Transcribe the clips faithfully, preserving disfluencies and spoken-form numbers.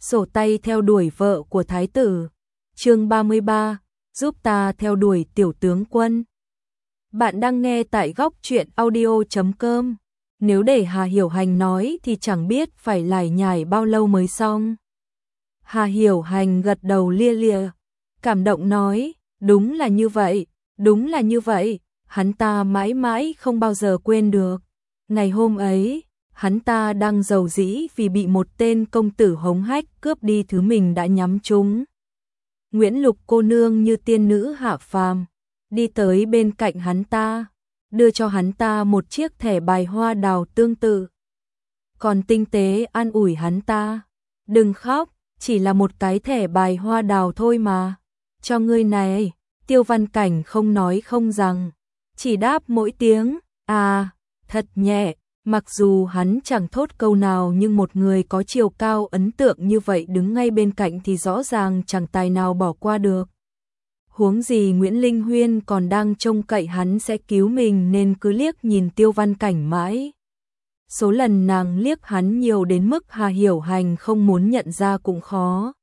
sổ tay theo đuổi vợ của thái tử. Chương ba mươi ba, giúp ta theo đuổi tiểu tướng quân. Bạn đang nghe tại góc truyện audio chấm com. Nếu để Hà Hiểu Hành nói thì chẳng biết phải lải nhải bao lâu mới xong. Hà Hiểu Hành gật đầu lia lịa, cảm động nói, đúng là như vậy, đúng là như vậy, hắn ta mãi mãi không bao giờ quên được. Ngày hôm ấy, hắn ta đang giàu dĩ vì bị một tên công tử hống hách cướp đi thứ mình đã nhắm trúng. Nguyễn Lục cô nương như tiên nữ hạ phàm, đi tới bên cạnh hắn ta, đưa cho hắn ta một chiếc thẻ bài hoa đào tương tự. Còn tinh tế an ủi hắn ta, đừng khóc, chỉ là một cái thẻ bài hoa đào thôi mà. Cho ngươi này, Tiêu Văn Cảnh không nói không rằng, chỉ đáp mỗi tiếng, à, thật nhẹ. Mặc dù hắn chẳng thốt câu nào nhưng một người có chiều cao ấn tượng như vậy đứng ngay bên cạnh thì rõ ràng chẳng tài nào bỏ qua được. Huống gì Nguyễn Linh Huyên còn đang trông cậy hắn sẽ cứu mình nên cứ liếc nhìn Tiêu Văn Cảnh mãi. Số lần nàng liếc hắn nhiều đến mức Hà Hiểu Hành không muốn nhận ra cũng khó.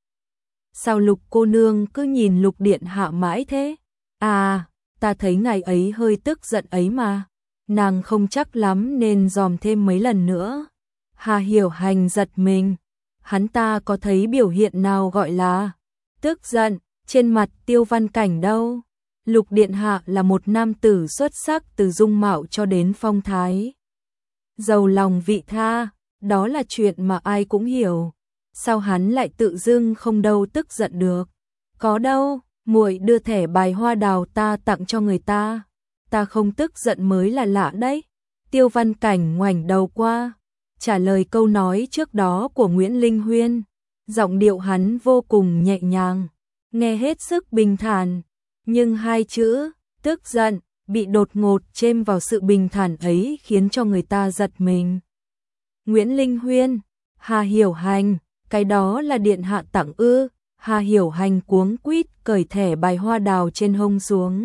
Sao Lục cô nương cứ nhìn Lục điện hạ mãi thế? À, ta thấy ngày ấy hơi tức giận ấy mà. Nàng không chắc lắm nên dòm thêm mấy lần nữa. Hà Hiểu Hành giật mình. Hắn ta có thấy biểu hiện nào gọi là tức giận trên mặt Tiêu Văn Cảnh đâu. Lục điện hạ là một nam tử xuất sắc từ dung mạo cho đến phong thái. Giàu lòng vị tha, đó là chuyện mà ai cũng hiểu. Sao hắn lại tự dưng không đâu tức giận được? Có đâu, muội đưa thẻ bài hoa đào ta tặng cho người ta. Ta không tức giận mới là lạ đấy. Tiêu Văn Cảnh ngoảnh đầu qua, trả lời câu nói trước đó của Nguyễn Linh Huyên. Giọng điệu hắn vô cùng nhẹ nhàng, nghe hết sức bình thản. Nhưng hai chữ, tức giận, bị đột ngột chêm vào sự bình thản ấy khiến cho người ta giật mình. Nguyễn Linh Huyên, Hà Hiểu Hành, cái đó là điện hạ tặng ư? Hà Hiểu Hành cuống quýt cởi thẻ bài hoa đào trên hông xuống,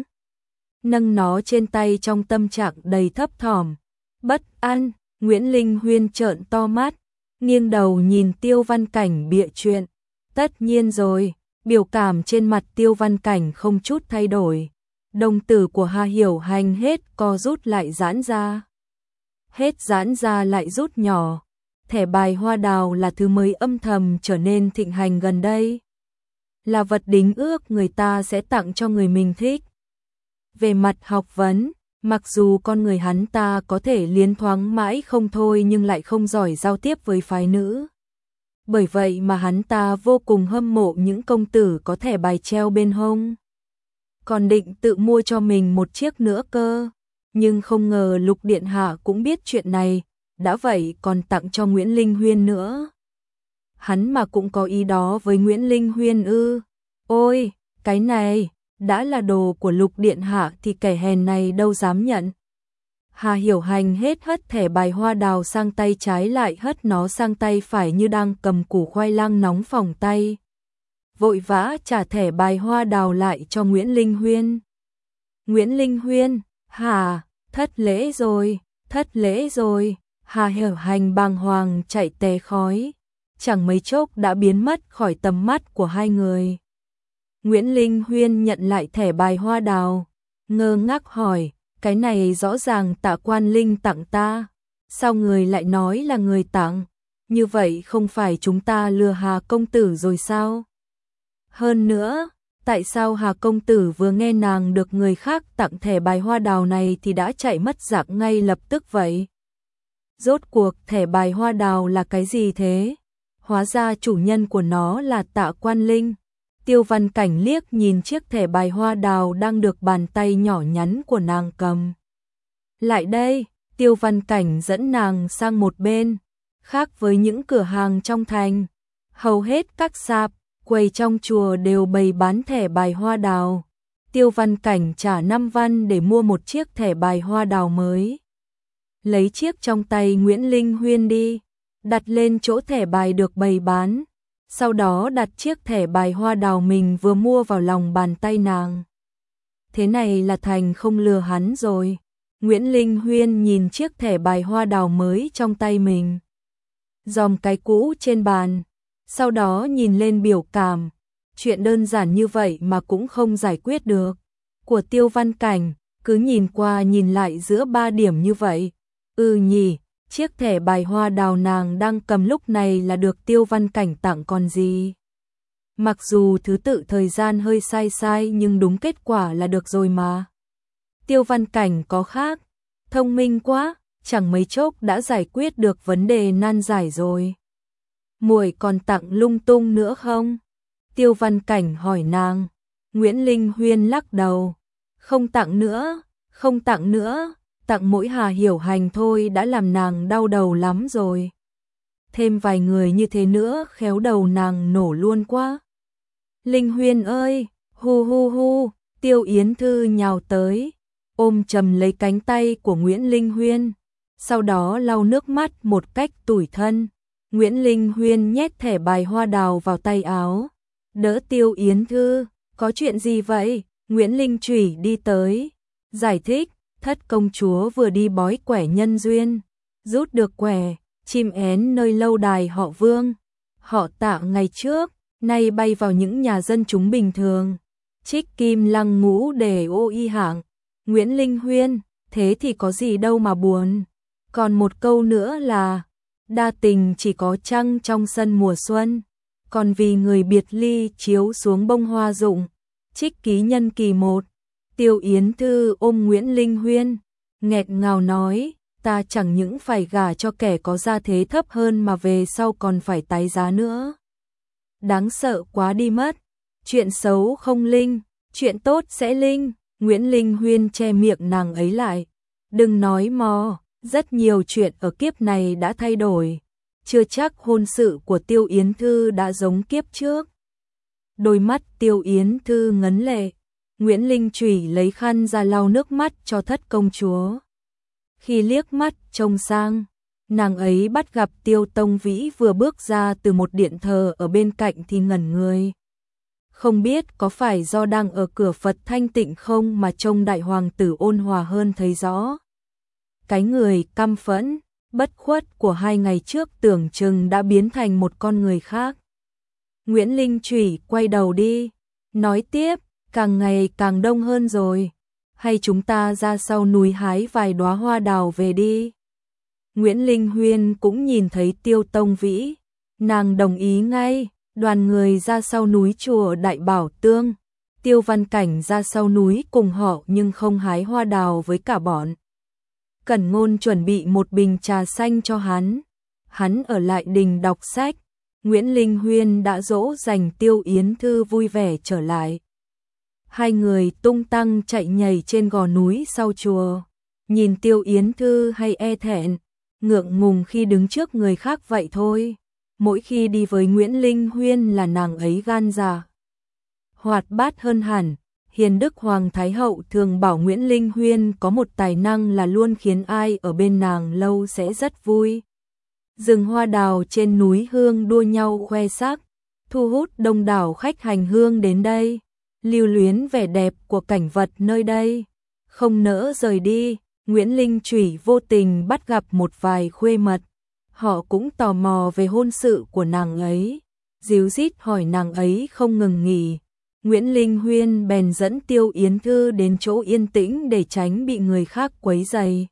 nâng nó trên tay trong tâm trạng đầy thấp thỏm, bất an. Nguyễn Linh Huyên trợn to mắt, nghiêng đầu nhìn Tiêu Văn Cảnh bịa chuyện. Tất nhiên rồi, biểu cảm trên mặt Tiêu Văn Cảnh không chút thay đổi. Đồng tử của Hà Hiểu Hành hết co rút lại giãn ra. Hết giãn ra lại rút nhỏ. Thẻ bài hoa đào là thứ mới âm thầm trở nên thịnh hành gần đây. Là vật đính ước người ta sẽ tặng cho người mình thích. Về mặt học vấn, mặc dù con người hắn ta có thể liến thoáng mãi không thôi nhưng lại không giỏi giao tiếp với phái nữ. Bởi vậy mà hắn ta vô cùng hâm mộ những công tử có thẻ bài treo bên hông. Còn định tự mua cho mình một chiếc nữa cơ. Nhưng không ngờ Lục điện hạ cũng biết chuyện này, đã vậy còn tặng cho Nguyễn Linh Huyên nữa. Hắn mà cũng có ý đó với Nguyễn Linh Huyên ư? Ôi, cái này đã là đồ của Lục điện hạ thì kẻ hèn này đâu dám nhận. Hà Hiểu Hành hết hất thẻ bài hoa đào sang tay trái lại hất nó sang tay phải như đang cầm củ khoai lang nóng phỏng tay. Vội vã trả thẻ bài hoa đào lại cho Nguyễn Linh Huyên. Nguyễn Linh Huyên, hà, thất lễ rồi, thất lễ rồi. Hà Hiểu Hành bàng hoàng chạy tè khói, chẳng mấy chốc đã biến mất khỏi tầm mắt của hai người. Nguyễn Linh Huyên nhận lại thẻ bài hoa đào, ngơ ngác hỏi, cái này rõ ràng Tạ Quan Linh tặng ta, sao người lại nói là người tặng? Như vậy không phải chúng ta lừa Hà công tử rồi sao? Hơn nữa, tại sao Hà công tử vừa nghe nàng được người khác tặng thẻ bài hoa đào này thì đã chạy mất dạng ngay lập tức vậy? Rốt cuộc thẻ bài hoa đào là cái gì thế? Hóa ra chủ nhân của nó là Tạ Quan Linh. Tiêu Văn Cảnh liếc nhìn chiếc thẻ bài hoa đào đang được bàn tay nhỏ nhắn của nàng cầm. Lại đây, Tiêu Văn Cảnh dẫn nàng sang một bên. Khác với những cửa hàng trong thành, hầu hết các sạp, quầy trong chùa đều bày bán thẻ bài hoa đào. Tiêu Văn Cảnh trả năm văn để mua một chiếc thẻ bài hoa đào mới. Lấy chiếc trong tay Nguyễn Linh Huyên đi, đặt lên chỗ thẻ bài được bày bán. Sau đó đặt chiếc thẻ bài hoa đào mình vừa mua vào lòng bàn tay nàng. Thế này là thành không lừa hắn rồi. Nguyễn Linh Huyên nhìn chiếc thẻ bài hoa đào mới trong tay mình, dòm cái cũ trên bàn, sau đó nhìn lên biểu cảm. Chuyện đơn giản như vậy mà cũng không giải quyết được. Của Tiêu Văn Cảnh, cứ nhìn qua nhìn lại giữa ba điểm như vậy. Ừ nhỉ, chiếc thẻ bài hoa đào nàng đang cầm lúc này là được Tiêu Văn Cảnh tặng còn gì. Mặc dù thứ tự thời gian hơi sai sai nhưng đúng kết quả là được rồi mà. Tiêu Văn Cảnh có khác, thông minh quá, chẳng mấy chốc đã giải quyết được vấn đề nan giải rồi. Muội còn tặng lung tung nữa không? Tiêu Văn Cảnh hỏi nàng. Nguyễn Linh Huyên lắc đầu. Không tặng nữa, không tặng nữa, tặng mỗi Hà Hiểu Hành thôi đã làm nàng đau đầu lắm rồi. Thêm vài người như thế nữa khéo đầu nàng nổ luôn quá. Linh Huyên ơi, hu hu hu, Tiêu Yến Thư nhào tới, ôm chầm lấy cánh tay của Nguyễn Linh Huyên, sau đó lau nước mắt một cách tủi thân. Nguyễn Linh Huyên nhét thẻ bài hoa đào vào tay áo, đỡ Tiêu Yến Thư, có chuyện gì vậy? Nguyễn Linh Chủy đi tới, giải thích, thất công chúa vừa đi bói quẻ nhân duyên, rút được quẻ, chim én nơi lâu đài họ Vương, họ Tạ ngày trước, nay bay vào những nhà dân chúng bình thường, trích kim lăng ngũ để ô y hạng. Nguyễn Linh Huyên, thế thì có gì đâu mà buồn. Còn một câu nữa là, đa tình chỉ có trăng trong sân mùa xuân, còn vì người biệt ly chiếu xuống bông hoa rụng. Trích ký nhân kỳ một. Tiêu Yến Thư ôm Nguyễn Linh Huyên, nghẹt ngào nói, ta chẳng những phải gả cho kẻ có gia thế thấp hơn mà về sau còn phải tái giá nữa. Đáng sợ quá đi mất. Chuyện xấu không linh, chuyện tốt sẽ linh. Nguyễn Linh Huyên che miệng nàng ấy lại. Đừng nói mò, rất nhiều chuyện ở kiếp này đã thay đổi. Chưa chắc hôn sự của Tiêu Yến Thư đã giống kiếp trước. Đôi mắt Tiêu Yến Thư ngấn lệ. Nguyễn Linh Chủy lấy khăn ra lau nước mắt cho thất công chúa. Khi liếc mắt trông sang, nàng ấy bắt gặp Tiêu Tông Vĩ vừa bước ra từ một điện thờ ở bên cạnh thì ngẩn người. Không biết có phải do đang ở cửa Phật thanh tịnh không mà trông đại hoàng tử ôn hòa hơn thấy rõ. Cái người căm phẫn, bất khuất của hai ngày trước tưởng chừng đã biến thành một con người khác. Nguyễn Linh Chủy quay đầu đi, nói tiếp, càng ngày càng đông hơn rồi, hay chúng ta ra sau núi hái vài đóa hoa đào về đi. Nguyễn Linh Huyên cũng nhìn thấy Tiêu Tông Vĩ, nàng đồng ý ngay, đoàn người ra sau núi chùa Đại Bảo Tương, Tiêu Văn Cảnh ra sau núi cùng họ nhưng không hái hoa đào với cả bọn. Cẩn Ngôn chuẩn bị một bình trà xanh cho hắn, hắn ở lại đình đọc sách. Nguyễn Linh Huyên đã dỗ dành Tiêu Yến Thư vui vẻ trở lại. Hai người tung tăng chạy nhảy trên gò núi sau chùa, nhìn Tiêu Yến Thư hay e thẹn, ngượng ngùng khi đứng trước người khác vậy thôi. Mỗi khi đi với Nguyễn Linh Huyên là nàng ấy gan dạ, hoạt bát hơn hẳn. Hiền Đức Hoàng Thái Hậu thường bảo Nguyễn Linh Huyên có một tài năng là luôn khiến ai ở bên nàng lâu sẽ rất vui. Rừng hoa đào trên núi hương đua nhau khoe sắc, thu hút đông đảo khách hành hương đến đây, lưu luyến vẻ đẹp của cảnh vật nơi đây. Không nỡ rời đi, Nguyễn Linh Chủy vô tình bắt gặp một vài khuê mật, họ cũng tò mò về hôn sự của nàng ấy, díu dít hỏi nàng ấy không ngừng nghỉ. Nguyễn Linh Huyên bèn dẫn Tiêu Yến Thư đến chỗ yên tĩnh để tránh bị người khác quấy rầy.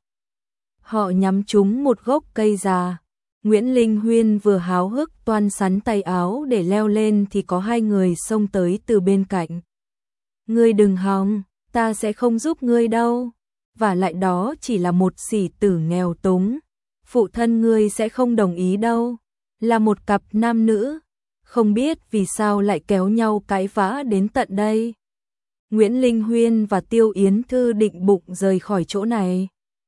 Họ nhắm trúng một gốc cây già. Nguyễn Linh Huyên vừa háo hức toan sắn tay áo để leo lên thì có hai người xông tới từ bên cạnh. Ngươi đừng hòng, ta sẽ không giúp ngươi đâu. Và lại đó chỉ là một sĩ tử nghèo túng. Phụ thân ngươi sẽ không đồng ý đâu. Là một cặp nam nữ. Không biết vì sao lại kéo nhau cãi vã đến tận đây. Nguyễn Linh Huyên và Tiêu Yến Thư định bụng rời khỏi chỗ này.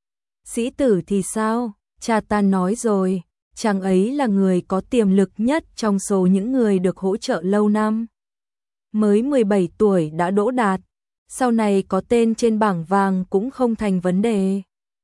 Sĩ tử thì sao? Cha ta nói rồi, chàng ấy là người có tiềm lực nhất trong số những người được hỗ trợ lâu năm. Mới mười bảy tuổi đã đỗ đạt, sau này có tên trên bảng vàng cũng không thành vấn đề.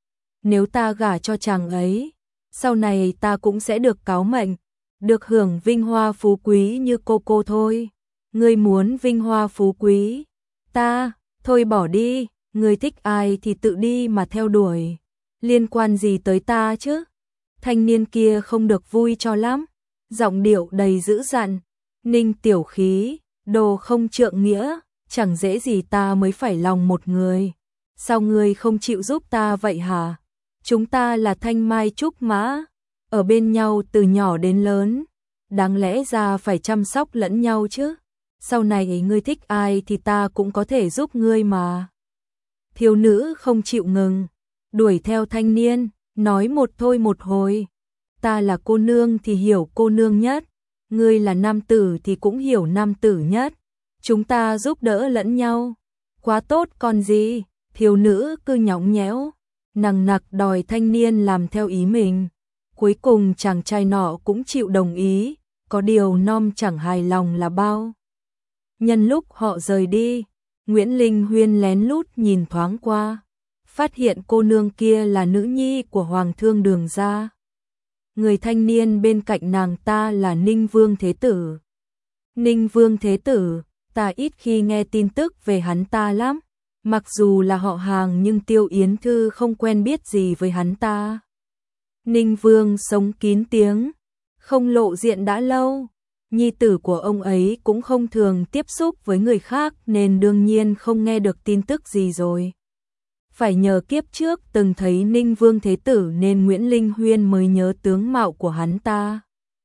Nếu ta gả cho chàng ấy, sau này ta cũng sẽ được cáo mệnh, được hưởng vinh hoa phú quý như cô cô thôi. Ngươi muốn vinh hoa phú quý? Ta, thôi bỏ đi, ngươi thích ai thì tự đi mà theo đuổi. Liên quan gì tới ta chứ? Thanh niên kia không được vui cho lắm. giọng điệu đầy dữ dằn. Ninh tiểu khí, đồ không trượng nghĩa, chẳng dễ gì ta mới phải lòng một người. Sao ngươi không chịu giúp ta vậy hả? Chúng ta là thanh mai trúc mã, ở bên nhau từ nhỏ đến lớn, đáng lẽ ra phải chăm sóc lẫn nhau chứ. Sau này ngươi thích ai thì ta cũng có thể giúp ngươi mà. Thiếu nữ không chịu ngừng, đuổi theo thanh niên, nói một thôi một hồi. Ta là cô nương thì hiểu cô nương nhất, ngươi là nam tử thì cũng hiểu nam tử nhất. Chúng ta giúp đỡ lẫn nhau, quá tốt còn gì. Thiếu nữ cứ nhõng nhẽo, nằng nặc đòi thanh niên làm theo ý mình. Cuối cùng chàng trai nọ cũng chịu đồng ý, có điều Nom chẳng hài lòng là bao. Nhân lúc họ rời đi, Nguyễn Linh Huyên lén lút nhìn thoáng qua, phát hiện cô nương kia là nữ nhi của Hoàng thương Đường gia. Người thanh niên bên cạnh nàng ta là Ninh Vương Thế Tử. Ninh Vương Thế Tử, ta ít khi nghe tin tức về hắn ta lắm. Mặc dù là họ hàng nhưng Tiêu Yến Thư không quen biết gì với hắn ta. Ninh Vương sống kín tiếng, không lộ diện đã lâu. Nhi tử của ông ấy cũng không thường tiếp xúc với người khác nên đương nhiên không nghe được tin tức gì rồi. Phải nhờ kiếp trước từng thấy Ninh Vương Thế Tử nên Nguyễn Linh Huyên mới nhớ tướng mạo của hắn ta.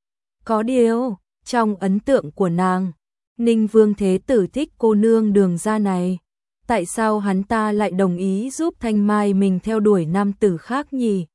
Có điều, trong ấn tượng của nàng, Ninh Vương Thế Tử thích cô nương Đường gia này. Tại sao hắn ta lại đồng ý giúp Thanh Mai mình theo đuổi nam tử khác nhỉ?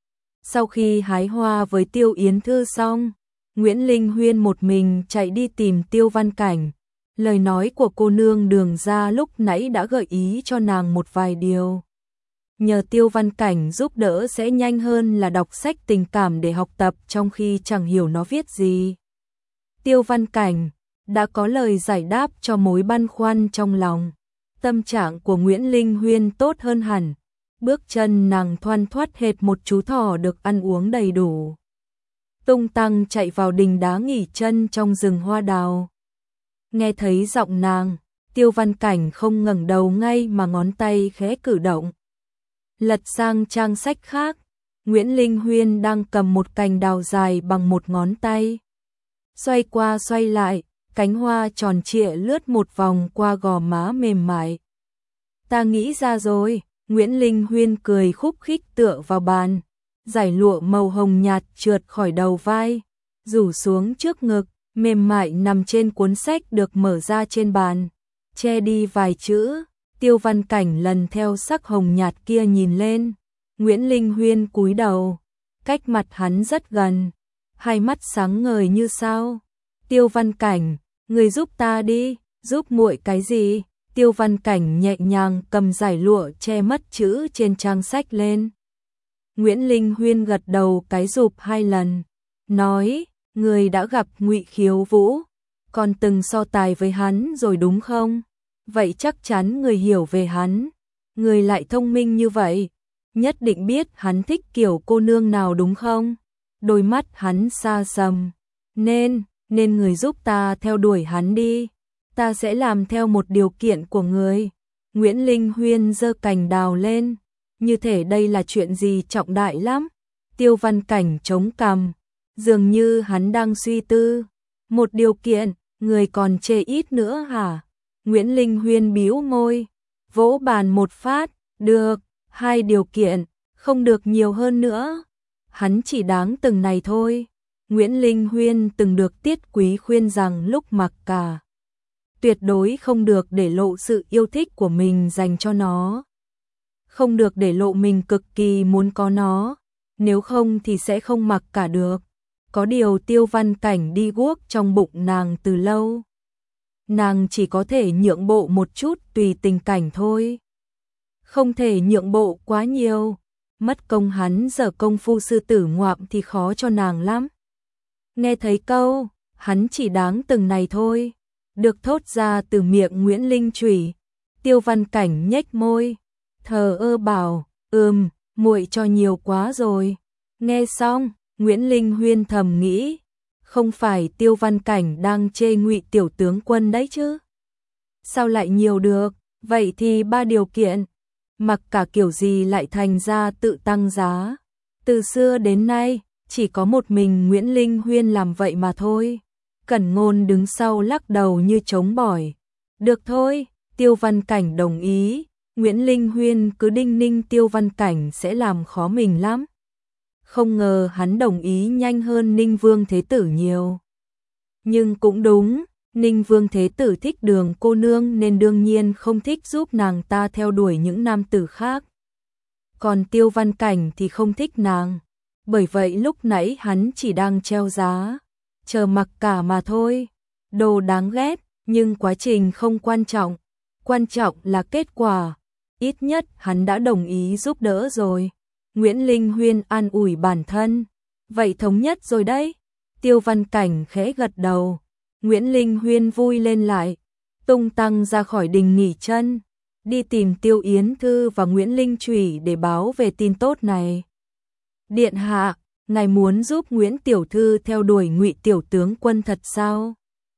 Sau khi hái hoa với Tiêu Yến Thư xong, Nguyễn Linh Huyên một mình chạy đi tìm Tiêu Văn Cảnh. Lời nói của cô nương Đường gia lúc nãy đã gợi ý cho nàng một vài điều. Nhờ Tiêu Văn Cảnh giúp đỡ sẽ nhanh hơn là đọc sách tình cảm để học tập trong khi chẳng hiểu nó viết gì. Tiêu Văn Cảnh đã có lời giải đáp cho mối băn khoăn trong lòng. Tâm trạng của Nguyễn Linh Huyên tốt hơn hẳn, bước chân nàng thoăn thoắt hệt một chú thỏ được ăn uống đầy đủ. Tung tăng chạy vào đình đá nghỉ chân trong rừng hoa đào. Nghe thấy giọng nàng, Tiêu Văn Cảnh không ngẩng đầu ngay mà ngón tay khẽ cử động. Lật sang trang sách khác, Nguyễn Linh Huyên đang cầm một cành đào dài bằng một ngón tay. Xoay qua xoay lại, cánh hoa tròn trịa lướt một vòng qua gò má mềm mại. Ta nghĩ ra rồi, Nguyễn Linh Huyên cười khúc khích tựa vào bàn. Giải lụa màu hồng nhạt trượt khỏi đầu vai, rủ xuống trước ngực, mềm mại nằm trên cuốn sách được mở ra trên bàn. Che đi vài chữ, Tiêu Văn Cảnh lần theo sắc hồng nhạt kia nhìn lên. Nguyễn Linh Huyên cúi đầu, cách mặt hắn rất gần, hai mắt sáng ngời như sao. Tiêu Văn Cảnh, người giúp ta đi, giúp muội cái gì? Tiêu Văn Cảnh nhẹ nhàng cầm giải lụa che mất chữ trên trang sách lên. Nguyễn Linh Huyên gật đầu cái rụp hai lần, nói, người đã gặp Ngụy Khiếu Vũ, còn từng so tài với hắn rồi đúng không? Vậy chắc chắn người hiểu về hắn, người lại thông minh như vậy, nhất định biết hắn thích kiểu cô nương nào đúng không? Đôi mắt hắn xa sầm, nên, nên người giúp ta theo đuổi hắn đi, ta sẽ làm theo một điều kiện của người. Nguyễn Linh Huyên giơ cành đào lên, như thể đây là chuyện gì trọng đại lắm. Tiêu Văn Cảnh chống cằm, dường như hắn đang suy tư. Một điều kiện, người còn chê ít nữa hả? Nguyễn Linh Huyên bĩu môi, vỗ bàn một phát, được, hai điều kiện, không được nhiều hơn nữa. Hắn chỉ đáng từng này thôi. Nguyễn Linh Huyên từng được Tiết Quý khuyên rằng lúc mặc cả, tuyệt đối không được để lộ sự yêu thích của mình dành cho nó. Không được để lộ mình cực kỳ muốn có nó, nếu không thì sẽ không mặc cả được. Có điều Tiêu Văn Cảnh đi guốc trong bụng nàng từ lâu. Nàng chỉ có thể nhượng bộ một chút tùy tình cảnh thôi. Không thể nhượng bộ quá nhiều, mất công hắn giờ công phu sư tử ngoạm thì khó cho nàng lắm. Nghe thấy câu, hắn chỉ đáng từng này thôi, được thốt ra từ miệng Nguyễn Linh Chủy. Tiêu Văn Cảnh nhếch môi, thờ ơ bảo, ừm, muội cho nhiều quá rồi. Nghe xong, Nguyễn Linh Huyên thầm nghĩ, không phải Tiêu Văn Cảnh đang chê Ngụy tiểu tướng quân đấy chứ? Sao lại nhiều được? Vậy thì ba điều kiện, mặc cả kiểu gì lại thành ra tự tăng giá. Từ xưa đến nay, chỉ có một mình Nguyễn Linh Huyên làm vậy mà thôi. Cẩn Ngôn đứng sau lắc đầu như trống bỏi. Được thôi, Tiêu Văn Cảnh đồng ý, Nguyễn Linh Huyên cứ đinh ninh Tiêu Văn Cảnh sẽ làm khó mình lắm. Không ngờ hắn đồng ý nhanh hơn Ninh Vương Thế Tử nhiều. Nhưng cũng đúng, Ninh Vương Thế Tử thích Đường cô nương nên đương nhiên không thích giúp nàng ta theo đuổi những nam tử khác. Còn Tiêu Văn Cảnh thì không thích nàng, bởi vậy lúc nãy hắn chỉ đang treo giá, chờ mặc cả mà thôi. Đồ đáng ghét, nhưng quá trình không quan trọng, quan trọng là kết quả. Ít nhất hắn đã đồng ý giúp đỡ rồi. Nguyễn Linh Huyên an ủi bản thân. Vậy thống nhất rồi đấy. Tiêu Văn Cảnh khẽ gật đầu. Nguyễn Linh Huyên vui lên lại, tung tăng ra khỏi đình nghỉ chân, đi tìm Tiêu Yến Thư và Nguyễn Linh Chủy để báo về tin tốt này. Điện hạ, ngài muốn giúp Nguyễn tiểu thư theo đuổi Ngụy tiểu tướng quân thật sao?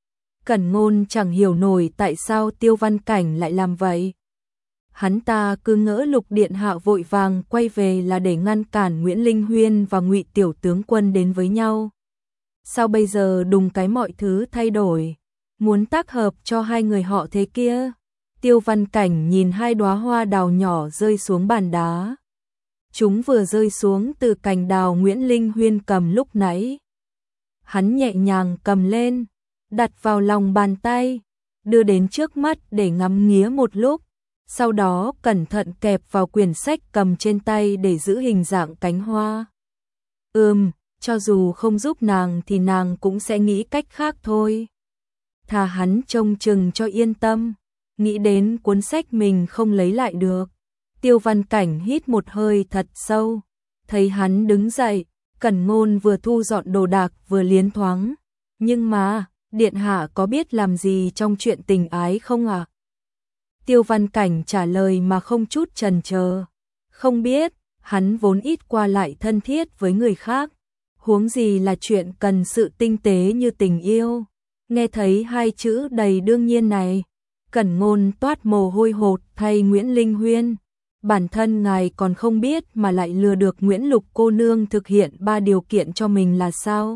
Cẩn Ngôn chẳng hiểu nổi tại sao Tiêu Văn Cảnh lại làm vậy. Hắn ta cứ ngỡ Lục điện hạ vội vàng quay về là để ngăn cản Nguyễn Linh Huyên và Ngụy tiểu tướng quân đến với nhau. Sao bây giờ đùng cái mọi thứ thay đổi, muốn tác hợp cho hai người họ thế kia? Tiêu Văn Cảnh nhìn hai đóa hoa đào nhỏ rơi xuống bàn đá. Chúng vừa rơi xuống từ cành đào Nguyễn Linh Huyên cầm lúc nãy. Hắn nhẹ nhàng cầm lên, đặt vào lòng bàn tay, đưa đến trước mắt để ngắm nghía một lúc, sau đó cẩn thận kẹp vào quyển sách cầm trên tay để giữ hình dạng cánh hoa. Ừm, cho dù không giúp nàng thì nàng cũng sẽ nghĩ cách khác thôi. Thà hắn trông chừng cho yên tâm, nghĩ đến cuốn sách mình không lấy lại được. Tiêu Văn Cảnh hít một hơi thật sâu, thấy hắn đứng dậy, Cẩn Ngôn vừa thu dọn đồ đạc vừa liến thoáng. Nhưng mà, điện hạ có biết làm gì trong chuyện tình ái không ạ? À? Tiêu Văn Cảnh trả lời mà không chút chần chờ. Không biết, hắn vốn ít qua lại thân thiết với người khác. Huống gì là chuyện cần sự tinh tế như tình yêu. Nghe thấy hai chữ đầy đương nhiên này, Cẩn Ngôn toát mồ hôi hột thay Nguyễn Linh Huyên. Bản thân ngài còn không biết mà lại lừa được Nguyễn Lục cô nương thực hiện ba điều kiện cho mình là sao?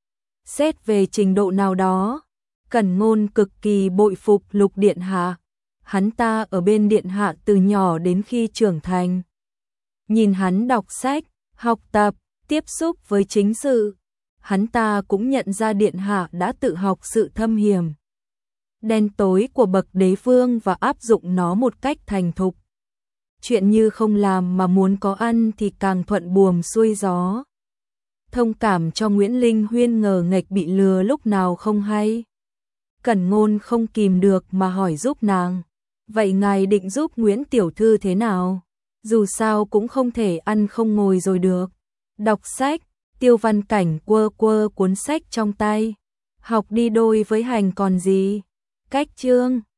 Xét về trình độ nào đó, Cẩn Ngôn cực kỳ bội phục Lục điện hạ. Hắn ta ở bên điện hạ từ nhỏ đến khi trưởng thành. Nhìn hắn đọc sách, học tập, tiếp xúc với chính sự, hắn ta cũng nhận ra điện hạ đã tự học sự thâm hiểm, đen tối của bậc đế vương và áp dụng nó một cách thành thục. Chuyện như không làm mà muốn có ăn thì càng thuận buồm xuôi gió. Thông cảm cho Nguyễn Linh Huyên ngờ nghệch bị lừa lúc nào không hay. Cẩn Ngôn không kìm được mà hỏi giúp nàng. Vậy ngài định giúp Nguyễn tiểu thư thế nào? Dù sao cũng không thể ăn không ngồi rồi được. Đọc sách, Tiêu Văn Cảnh quơ quơ cuốn sách trong tay. Học đi đôi với hành còn gì. Cách chương